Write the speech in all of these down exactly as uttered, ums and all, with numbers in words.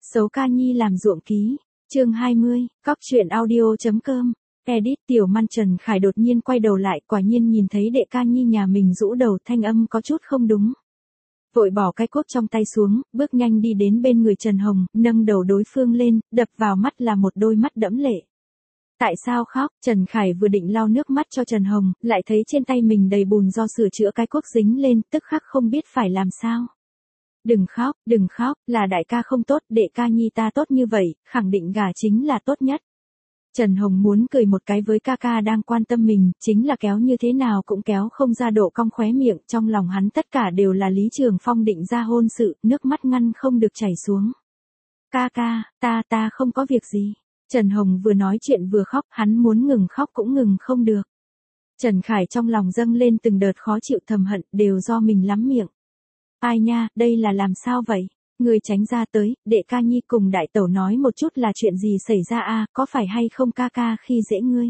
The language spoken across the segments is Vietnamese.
Xấu ca nhi làm ruộng ký, chương hai mươi, cóc truyện audio.com, edit. Tiểu Man Trần Khải đột nhiên quay đầu lại, quả nhiên nhìn thấy đệ ca nhi nhà mình rũ đầu, thanh âm có chút không đúng. Vội bỏ cái cuốc trong tay xuống, bước nhanh đi đến bên người Trần Hồng, nâng đầu đối phương lên, đập vào mắt là một đôi mắt đẫm lệ. Tại sao khóc? Trần Khải vừa định lau nước mắt cho Trần Hồng, lại thấy trên tay mình đầy bùn do sửa chữa cái cuốc dính lên, tức khắc không biết phải làm sao. Đừng khóc, đừng khóc, là đại ca không tốt, đệ ca nhi ta tốt như vậy, khẳng định gả chính là tốt nhất. Trần Hồng muốn cười một cái với ca ca đang quan tâm mình, chính là kéo như thế nào cũng kéo không ra độ cong khóe miệng, trong lòng hắn tất cả đều là Lý Trường Phong định ra hôn sự, nước mắt ngăn không được chảy xuống. Ca ca, ta ta không có việc gì. Trần Hồng vừa nói chuyện vừa khóc, hắn muốn ngừng khóc cũng ngừng không được. Trần Khải trong lòng dâng lên từng đợt khó chịu thầm hận, đều do mình lắm miệng. Ai nha, đây là làm sao vậy? Người tránh ra tới, đệ ca nhi cùng đại tẩu nói một chút là chuyện gì xảy ra a, có phải hay không ca ca khi dễ ngươi?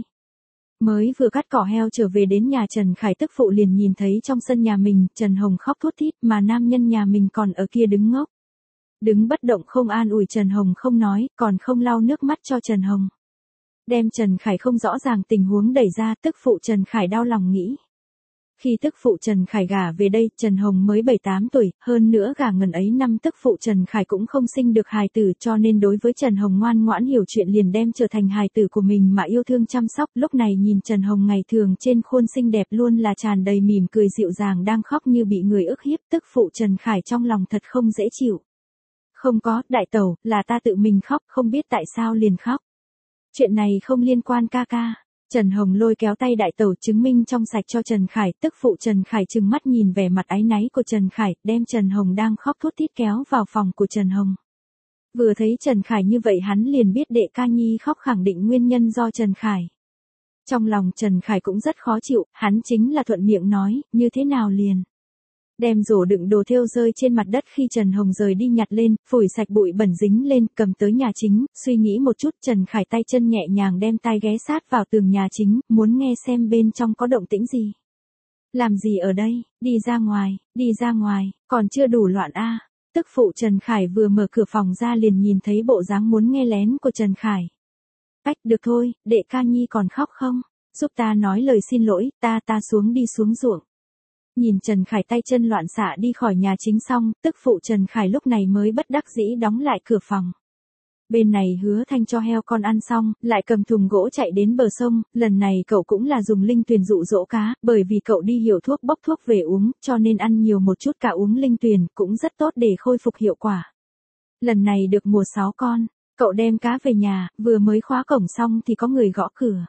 Mới vừa cắt cỏ heo trở về đến nhà Trần Khải tức phụ liền nhìn thấy trong sân nhà mình, Trần Hồng khóc thút thít mà nam nhân nhà mình còn ở kia đứng ngốc. Đứng bất động không an ủi Trần Hồng không nói, còn không lau nước mắt cho Trần Hồng. Đem Trần Khải không rõ ràng tình huống đẩy ra, tức phụ Trần Khải đau lòng nghĩ. Khi tức phụ Trần Khải gả về đây, Trần Hồng mới bảy tám tuổi, hơn nữa gả ngần ấy năm tức phụ Trần Khải cũng không sinh được hài tử, cho nên đối với Trần Hồng ngoan ngoãn hiểu chuyện liền đem trở thành hài tử của mình mà yêu thương chăm sóc. Lúc này nhìn Trần Hồng ngày thường trên khuôn xinh đẹp luôn là tràn đầy mỉm cười dịu dàng đang khóc như bị người ức hiếp, tức phụ Trần Khải trong lòng thật không dễ chịu. Không có, đại tẩu, là ta tự mình khóc, không biết tại sao liền khóc. Chuyện này không liên quan ca ca. Trần Hồng lôi kéo tay đại tẩu chứng minh trong sạch cho Trần Khải, tức phụ Trần Khải trừng mắt nhìn vẻ mặt áy náy của Trần Khải, đem Trần Hồng đang khóc thút thít kéo vào phòng của Trần Hồng. Vừa thấy Trần Khải như vậy hắn liền biết đệ ca nhi khóc khẳng định nguyên nhân do Trần Khải. Trong lòng Trần Khải cũng rất khó chịu, hắn chính là thuận miệng nói, như thế nào liền. Đem rổ đựng đồ thêu rơi trên mặt đất khi Trần Hồng rời đi nhặt lên, phủi sạch bụi bẩn dính lên, cầm tới nhà chính, suy nghĩ một chút Trần Khải tay chân nhẹ nhàng đem tai ghé sát vào tường nhà chính, muốn nghe xem bên trong có động tĩnh gì. Làm gì ở đây, đi ra ngoài, đi ra ngoài, còn chưa đủ loạn a. À. Tức phụ Trần Khải vừa mở cửa phòng ra liền nhìn thấy bộ dáng muốn nghe lén của Trần Khải. Ách, được thôi, đệ ca nhi còn khóc không? Giúp ta nói lời xin lỗi, ta ta xuống đi xuống ruộng. Nhìn Trần Khải tay chân loạn xạ đi khỏi nhà chính xong, tức phụ Trần Khải lúc này mới bất đắc dĩ đóng lại cửa phòng. Bên này Hứa Thanh cho heo con ăn xong, lại cầm thùng gỗ chạy đến bờ sông, lần này cậu cũng là dùng linh tuyền dụ dỗ cá, bởi vì cậu đi hiểu thuốc bốc thuốc về uống, cho nên ăn nhiều một chút cả uống linh tuyền, cũng rất tốt để khôi phục hiệu quả. Lần này được mùa sáu con, cậu đem cá về nhà, vừa mới khóa cổng xong thì có người gõ cửa.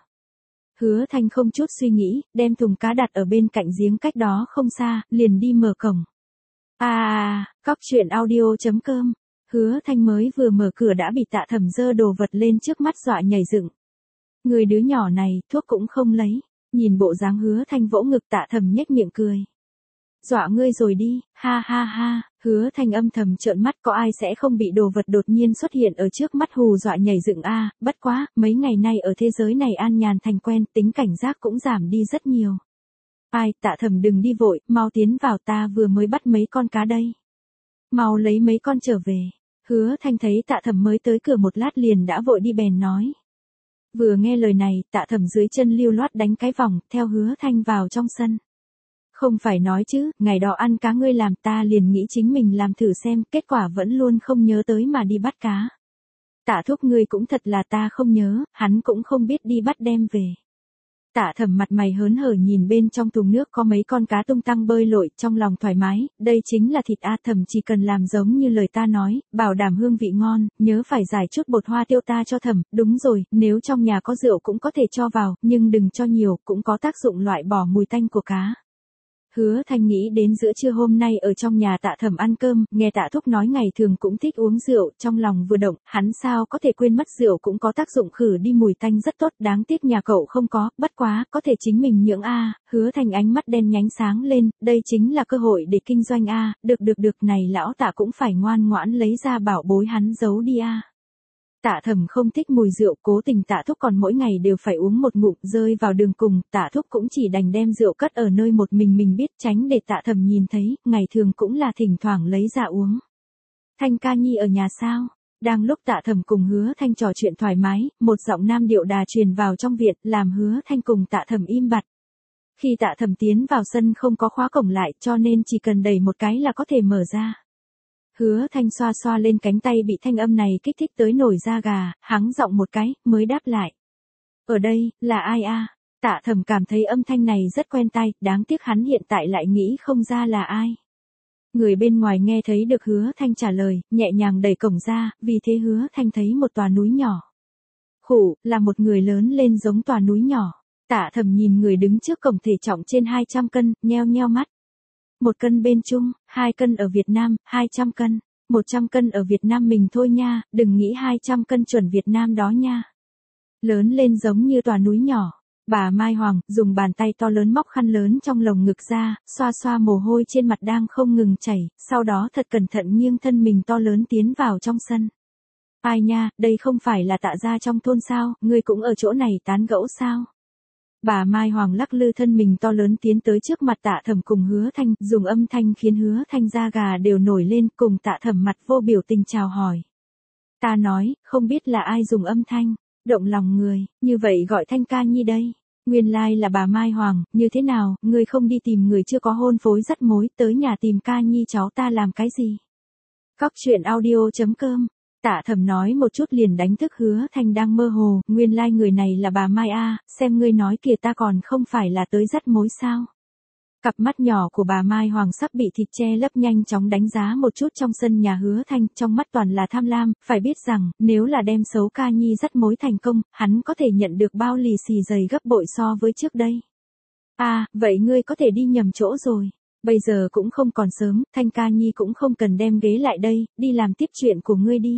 Hứa Thanh không chút suy nghĩ, đem thùng cá đặt ở bên cạnh giếng cách đó không xa, liền đi mở cổng. À, cóc truyện audio.com, Hứa Thanh mới vừa mở cửa đã bị Tạ Thẩm giơ đồ vật lên trước mắt dọa nhảy dựng. Người đứa nhỏ này, thuốc cũng không lấy, nhìn bộ dáng Hứa Thanh vỗ ngực Tạ Thẩm nhếch miệng cười. Dọa ngươi rồi đi, ha ha ha, Hứa Thanh âm thầm trợn mắt, có ai sẽ không bị đồ vật đột nhiên xuất hiện ở trước mắt hù dọa nhảy dựng a, à, bất quá, mấy ngày nay ở thế giới này an nhàn thành quen, tính cảnh giác cũng giảm đi rất nhiều. Ai, Tạ Thẩm đừng đi vội, mau tiến vào, ta vừa mới bắt mấy con cá đây. Mau lấy mấy con trở về. Hứa Thanh thấy Tạ Thẩm mới tới cửa một lát liền đã vội đi bèn nói. Vừa nghe lời này, Tạ Thẩm dưới chân lưu loát đánh cái vòng, theo Hứa Thanh vào trong sân. Không phải nói chứ, ngày đó ăn cá ngươi làm, ta liền nghĩ chính mình làm thử xem, kết quả vẫn luôn không nhớ tới mà đi bắt cá. Tạ thúc ngươi cũng thật là ta không nhớ, hắn cũng không biết đi bắt đem về. Tạ Thẩm mặt mày hớn hở nhìn bên trong thùng nước có mấy con cá tung tăng bơi lội, trong lòng thoải mái, đây chính là thịt a. Thẩm chỉ cần làm giống như lời ta nói, bảo đảm hương vị ngon, nhớ phải giải chút bột hoa tiêu ta cho Thẩm, đúng rồi, nếu trong nhà có rượu cũng có thể cho vào, nhưng đừng cho nhiều, cũng có tác dụng loại bỏ mùi tanh của cá. Hứa Thanh nghĩ đến giữa trưa hôm nay ở trong nhà Tạ Thẩm ăn cơm, nghe Tạ thúc nói ngày thường cũng thích uống rượu, trong lòng vừa động, hắn sao có thể quên mất rượu cũng có tác dụng khử đi mùi tanh rất tốt, đáng tiếc nhà cậu không có, bất quá, có thể chính mình nhưỡng a. Hứa Thanh ánh mắt đen nhánh sáng lên, đây chính là cơ hội để kinh doanh a, được được được, này lão Tạ cũng phải ngoan ngoãn lấy ra bảo bối hắn giấu đi a. Tạ Thẩm không thích mùi rượu, cố tình Tạ thúc còn mỗi ngày đều phải uống một ngụm, rơi vào đường cùng, Tạ thúc cũng chỉ đành đem rượu cất ở nơi một mình mình biết, tránh để Tạ Thẩm nhìn thấy, ngày thường cũng là thỉnh thoảng lấy ra uống. Thanh ca nhi ở nhà sao? Đang lúc Tạ Thẩm cùng Hứa Thanh trò chuyện thoải mái, một giọng nam điệu đà truyền vào trong viện, làm Hứa Thanh cùng Tạ Thẩm im bặt. Khi Tạ Thẩm tiến vào sân không có khóa cổng lại, cho nên chỉ cần đẩy một cái là có thể mở ra. Hứa Thanh xoa xoa lên cánh tay bị thanh âm này kích thích tới nổi da gà, hắng giọng một cái, mới đáp lại. Ở đây, là ai a? Tạ Thẩm cảm thấy âm thanh này rất quen tai, đáng tiếc hắn hiện tại lại nghĩ không ra là ai. Người bên ngoài nghe thấy được Hứa Thanh trả lời, nhẹ nhàng đẩy cổng ra, vì thế Hứa Thanh thấy một tòa núi nhỏ. Khủ, là một người lớn lên giống tòa núi nhỏ. Tạ Thẩm nhìn người đứng trước cổng thể trọng trên hai trăm cân, nheo nheo mắt. Một cân bên Trung, hai cân ở Việt Nam, hai trăm cân. một trăm cân ở Việt Nam mình thôi nha, đừng nghĩ hai trăm cân chuẩn Việt Nam đó nha. Lớn lên giống như tòa núi nhỏ. Bà Mai Hoàng dùng bàn tay to lớn móc khăn lớn trong lồng ngực ra, xoa xoa mồ hôi trên mặt đang không ngừng chảy, sau đó thật cẩn thận nghiêng thân mình to lớn tiến vào trong sân. Ai nha, đây không phải là Tạ gia trong thôn sao, ngươi cũng ở chỗ này tán gẫu sao? Bà Mai Hoàng lắc lư thân mình to lớn tiến tới trước mặt Tạ Thẩm cùng Hứa Thanh, dùng âm thanh khiến Hứa Thanh da gà đều nổi lên, cùng Tạ Thẩm mặt vô biểu tình chào hỏi. Ta nói, không biết là ai dùng âm thanh động lòng người, như vậy gọi Thanh ca nhi đây. Nguyên lai like là bà Mai Hoàng, như thế nào, ngươi không đi tìm người chưa có hôn phối dắt mối, tới nhà tìm ca nhi cháu ta làm cái gì? Cóc truyện audio chấm com. Tạ Thẩm nói một chút liền đánh thức Hứa Thanh đang mơ hồ, nguyên lai like người này là bà Mai a, xem ngươi nói kìa ta còn không phải là tới dắt mối sao? Cặp mắt nhỏ của bà Mai Hoàng sắp bị thịt che lấp nhanh chóng đánh giá một chút trong sân nhà Hứa Thanh, trong mắt toàn là tham lam, phải biết rằng, nếu là đem xấu ca nhi dắt mối thành công, hắn có thể nhận được bao lì xì dày gấp bội so với trước đây. À, vậy ngươi có thể đi nhầm chỗ rồi. Bây giờ cũng không còn sớm, Thanh ca nhi cũng không cần đem ghế lại đây, đi làm tiếp chuyện của ngươi đi.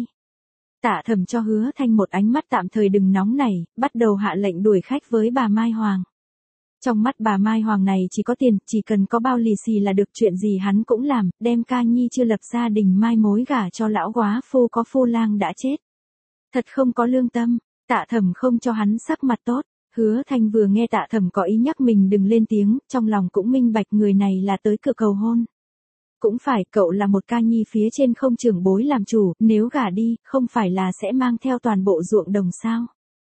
Tạ Thẩm cho Hứa Thanh một ánh mắt tạm thời đừng nóng nảy, bắt đầu hạ lệnh đuổi khách với bà Mai Hoàng. Trong mắt bà Mai Hoàng này chỉ có tiền, chỉ cần có bao lì xì là được, chuyện gì hắn cũng làm, đem ca nhi chưa lập gia đình mai mối gả cho lão góa phu có phu lang đã chết. Thật không có lương tâm, Tạ Thẩm không cho hắn sắc mặt tốt. Hứa Thanh vừa nghe Tạ Thẩm có ý nhắc mình đừng lên tiếng, trong lòng cũng minh bạch người này là tới cửa cầu hôn. Cũng phải, cậu là một ca nhi phía trên không trưởng bối làm chủ, nếu gả đi, không phải là sẽ mang theo toàn bộ ruộng đồng sao?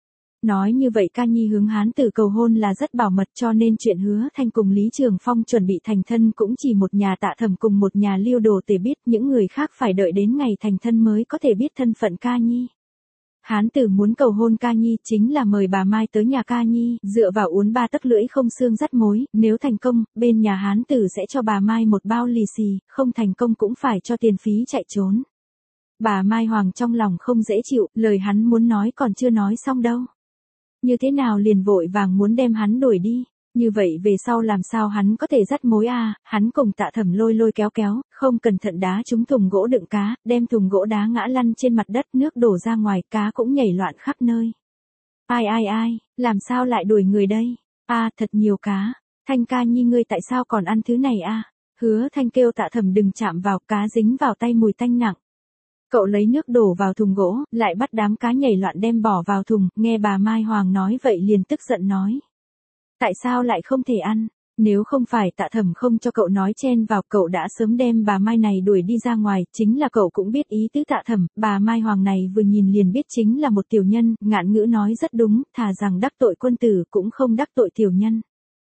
Nói như vậy ca nhi hướng hán tử cầu hôn là rất bảo mật, cho nên chuyện Hứa Thanh cùng Lý Trường Phong chuẩn bị thành thân cũng chỉ một nhà Tạ Thẩm cùng một nhà Lưu Đồ Tể biết, những người khác phải đợi đến ngày thành thân mới có thể biết thân phận ca nhi. Hán tử muốn cầu hôn ca nhi chính là mời bà Mai tới nhà ca nhi, dựa vào uốn ba tấc lưỡi không xương dắt mối, nếu thành công, bên nhà hán tử sẽ cho bà Mai một bao lì xì, không thành công cũng phải cho tiền phí chạy trốn. Bà Mai Hoàng trong lòng không dễ chịu, lời hắn muốn nói còn chưa nói xong đâu. Như thế nào liền vội vàng muốn đem hắn đuổi đi, như vậy về sau làm sao hắn có thể dắt mối à, hắn cùng Tạ Thẩm lôi lôi kéo kéo, không cẩn thận đá trúng thùng gỗ đựng cá, đem thùng gỗ đá ngã lăn trên mặt đất, nước đổ ra ngoài, cá cũng nhảy loạn khắp nơi. Ai ai ai, làm sao lại đuổi người đây? A à, thật nhiều cá, Thanh ca nhi ngươi tại sao còn ăn thứ này a? À? Hứa Thanh kêu Tạ Thẩm đừng chạm vào, cá dính vào tay mùi tanh nặng. Cậu lấy nước đổ vào thùng gỗ, lại bắt đám cá nhảy loạn đem bỏ vào thùng, nghe bà Mai Hoàng nói vậy liền tức giận nói. Tại sao lại không thể ăn? Nếu không phải Tạ Thẩm không cho cậu nói chen vào, cậu đã sớm đem bà Mai này đuổi đi ra ngoài, chính là cậu cũng biết ý tứ Tạ Thẩm, bà Mai Hoàng này vừa nhìn liền biết chính là một tiểu nhân, ngạn ngữ nói rất đúng, thà rằng đắc tội quân tử cũng không đắc tội tiểu nhân.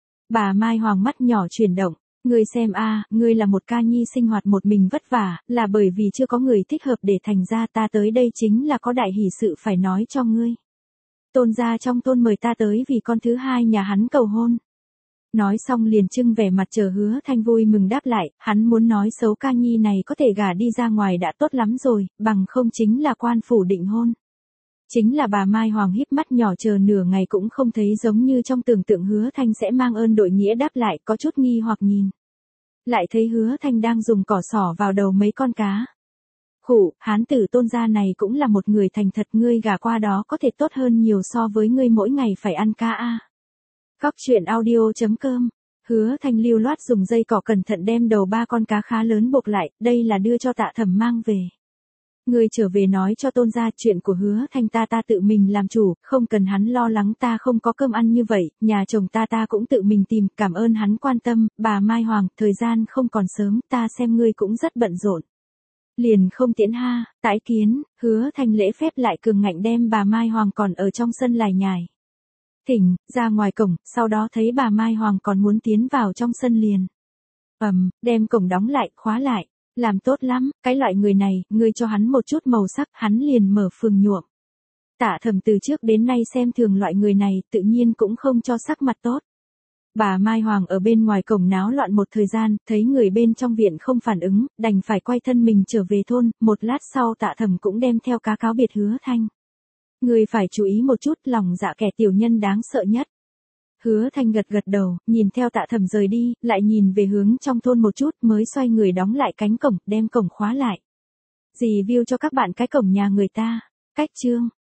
Bà Mai Hoàng mắt nhỏ chuyển động. Ngươi xem a, à, ngươi là một ca nhi sinh hoạt một mình vất vả, là bởi vì chưa có người thích hợp để thành ra ta tới đây chính là có đại hỷ sự phải nói cho ngươi. Tôn gia trong thôn mời ta tới vì con thứ hai nhà hắn cầu hôn. Nói xong liền trưng vẻ mặt chờ Hứa Thanh vui mừng đáp lại, hắn muốn nói xấu ca nhi này có thể gả đi ra ngoài đã tốt lắm rồi, bằng không chính là quan phủ định hôn. Chính là bà Mai Hoàng híp mắt nhỏ chờ nửa ngày cũng không thấy giống như trong tưởng tượng Hứa Thanh sẽ mang ơn đội nghĩa đáp lại, có chút nghi hoặc nhìn. Lại thấy Hứa Thanh đang dùng cỏ xỏ vào đầu mấy con cá. Khủ, hán tử Tôn gia này cũng là một người thành thật, ngươi gả qua đó có thể tốt hơn nhiều so với ngươi mỗi ngày phải ăn cá a. Cóc truyện audio chấm com. Hứa Thanh lưu loát dùng dây cỏ cẩn thận đem đầu ba con cá khá lớn buộc lại, đây là đưa cho Tạ Thẩm mang về. Ngươi trở về nói cho Tôn gia chuyện của Hứa Thanh ta ta tự mình làm chủ, không cần hắn lo lắng ta không có cơm ăn như vậy, nhà chồng ta ta cũng tự mình tìm, cảm ơn hắn quan tâm, bà Mai Hoàng, thời gian không còn sớm, ta xem ngươi cũng rất bận rộn. Liền không tiễn ha, tái kiến, Hứa Thanh lễ phép lại cường ngạnh đem bà Mai Hoàng còn ở trong sân lải nhải. Thỉnh, ra ngoài cổng, sau đó thấy bà Mai Hoàng còn muốn tiến vào trong sân liền. Ầm, đem cổng đóng lại, khóa lại, làm tốt lắm, cái loại người này, ngươi cho hắn một chút màu sắc, hắn liền mở phường nhuộm. Tạ Thẩm từ trước đến nay xem thường loại người này, tự nhiên cũng không cho sắc mặt tốt. Bà Mai Hoàng ở bên ngoài cổng náo loạn một thời gian, thấy người bên trong viện không phản ứng, đành phải quay thân mình trở về thôn, một lát sau Tạ Thẩm cũng đem theo cá cáo biệt Hứa Thanh. Người phải chú ý một chút, lòng dạ kẻ tiểu nhân đáng sợ nhất. Hứa Thanh gật gật đầu, nhìn theo Tạ Thẩm rời đi, lại nhìn về hướng trong thôn một chút mới xoay người đóng lại cánh cổng, đem cổng khóa lại. Review cho các bạn cái cổng nhà người ta. Cách chương